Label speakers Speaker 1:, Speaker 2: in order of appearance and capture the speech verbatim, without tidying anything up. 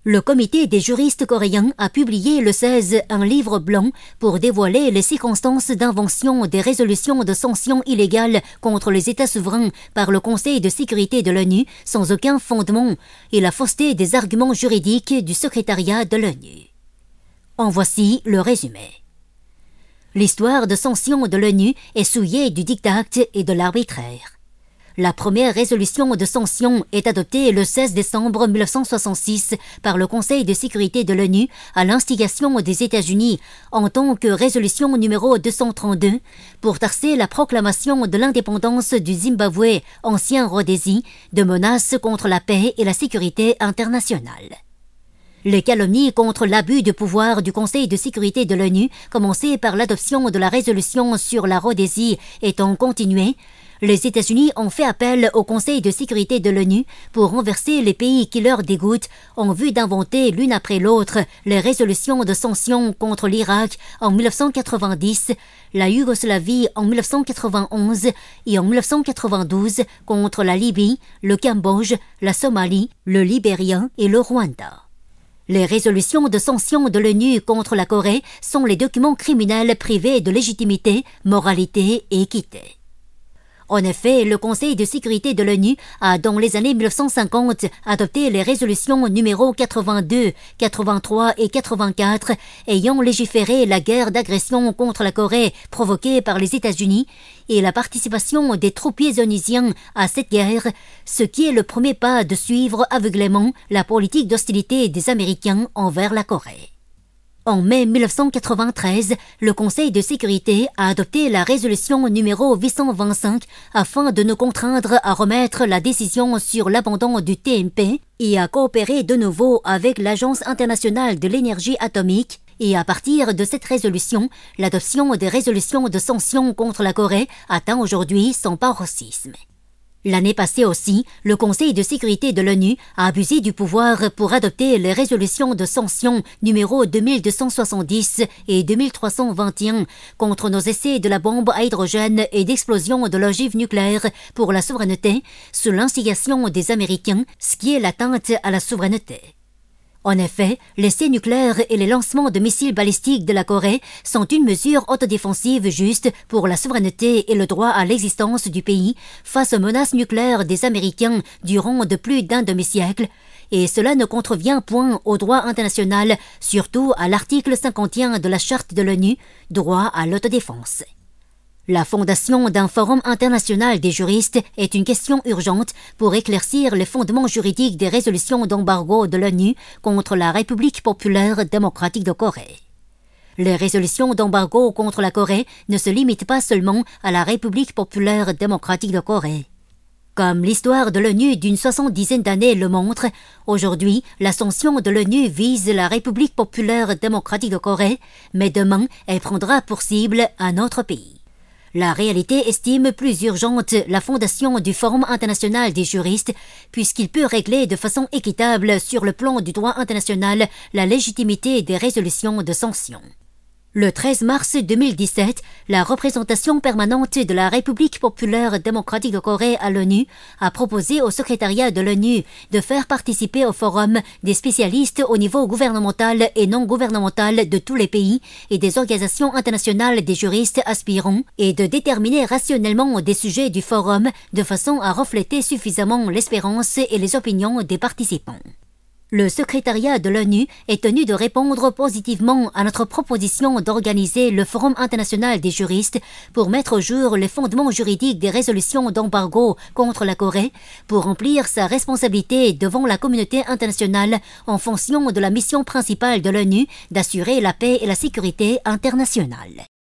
Speaker 1: Le comité des juristes coréens a publié le seize un livre blanc pour dévoiler les circonstances d'invention des résolutions de sanctions illégales contre les États souverains par le Conseil de sécurité de l'ONU sans aucun fondement et la fausseté des arguments juridiques du secrétariat de l'ONU. En voici le résumé. L'histoire de sanctions de l'ONU est souillée du diktat et de l'arbitraire. La première résolution de sanctions est adoptée le seize décembre mille neuf cent soixante-six par le Conseil de sécurité de l'ONU à l'instigation des États-Unis en tant que résolution numéro deux cent trente-deux pour tarser la proclamation de l'indépendance du Zimbabwe, ancien Rhodésie, de menaces contre la paix et la sécurité internationale. Les calomnies contre l'abus de pouvoir du Conseil de sécurité de l'ONU, commencées par l'adoption de la résolution sur la Rhodésie, étant continuées, les États-Unis ont fait appel au Conseil de sécurité de l'ONU pour renverser les pays qui leur dégoûtent en vue d'inventer l'une après l'autre les résolutions de sanctions contre l'Irak en mille neuf cent quatre-vingt-dix, la Yougoslavie en mille neuf cent quatre-vingt-onze et en mille neuf cent quatre-vingt-douze contre la Libye, le Cambodge, la Somalie, le Libéria et le Rwanda. Les résolutions de sanctions de l'ONU contre la Corée sont les documents criminels privés de légitimité, moralité et équité. En effet, le Conseil de sécurité de l'ONU a, dans les années mille neuf cent cinquante, adopté les résolutions numéro quatre-vingt-deux, quatre-vingt-trois et quatre-vingt-quatre ayant légiféré la guerre d'agression contre la Corée provoquée par les États-Unis et la participation des troupiers onusiens à cette guerre, ce qui est le premier pas de suivre aveuglément la politique d'hostilité des Américains envers la Corée. En mai mille neuf cent quatre-vingt-treize, le Conseil de sécurité a adopté la résolution numéro huit cent vingt-cinq afin de nous contraindre à remettre la décision sur l'abandon du T M P et à coopérer de nouveau avec l'Agence internationale de l'énergie atomique. Et à partir de cette résolution, l'adoption des résolutions de sanctions contre la Corée atteint aujourd'hui son paroxysme. L'année passée aussi, le Conseil de sécurité de l'ONU a abusé du pouvoir pour adopter les résolutions de sanctions numéro deux mille deux cent soixante-dix et deux mille trois cent vingt et un contre nos essais de la bombe à hydrogène et d'explosion de l'ogive nucléaire pour la souveraineté sous l'instigation des Américains, ce qui est l'atteinte à la souveraineté. En effet, l'essai nucléaire et les lancements de missiles balistiques de la Corée sont une mesure autodéfensive juste pour la souveraineté et le droit à l'existence du pays face aux menaces nucléaires des Américains durant de plus d'un demi-siècle, et cela ne contrevient point au droit international, surtout à l'article cinquante et un de la Charte de l'ONU, droit à l'autodéfense. La fondation d'un forum international des juristes est une question urgente pour éclaircir les fondements juridiques des résolutions d'embargo de l'ONU contre la République populaire démocratique de Corée. Les résolutions d'embargo contre la Corée ne se limitent pas seulement à la République populaire démocratique de Corée. Comme l'histoire de l'ONU d'une soixante-dizaine d'années le montre, aujourd'hui, la sanction de l'ONU vise la République populaire démocratique de Corée, mais demain, elle prendra pour cible un autre pays. La réalité estime plus urgente la fondation du Forum international des juristes, puisqu'il peut régler de façon équitable sur le plan du droit international la légitimité des résolutions de sanctions. Le treize mars deux mille dix-sept, la représentation permanente de la République populaire démocratique de Corée à l'ONU a proposé au secrétariat de l'ONU de faire participer au forum des spécialistes au niveau gouvernemental et non gouvernemental de tous les pays et des organisations internationales des juristes aspirants et de déterminer rationnellement des sujets du forum de façon à refléter suffisamment l'espérance et les opinions des participants. Le secrétariat de l'ONU est tenu de répondre positivement à notre proposition d'organiser le Forum international des juristes pour mettre au jour les fondements juridiques des résolutions d'embargo contre la Corée, pour remplir sa responsabilité devant la communauté internationale en fonction de la mission principale de l'ONU d'assurer la paix et la sécurité internationale.